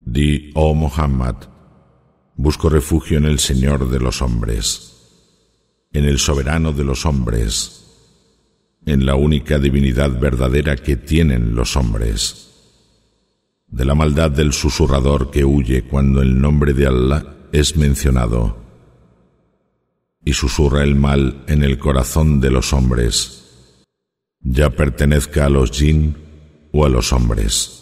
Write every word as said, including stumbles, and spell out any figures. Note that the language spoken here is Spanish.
Di, oh Muhammad, busco refugio en el Señor de los hombres, en el soberano de los hombres, en la única divinidad verdadera que tienen los hombres, de la maldad del susurrador que huye cuando el nombre de Allah es mencionado, y susurra el mal en el corazón de los hombres, ya pertenezca a los jinn o a los hombres.